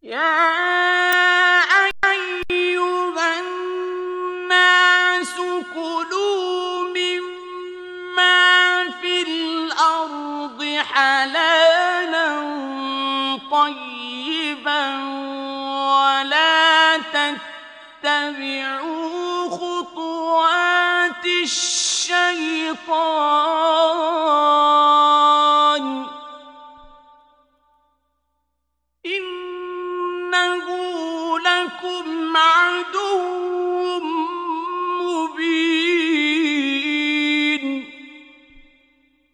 يا أيها الناس كلوا مما في الأرض حلالا طيبا ولا تتبعوا خطوات الشيطان إنه لكم عدو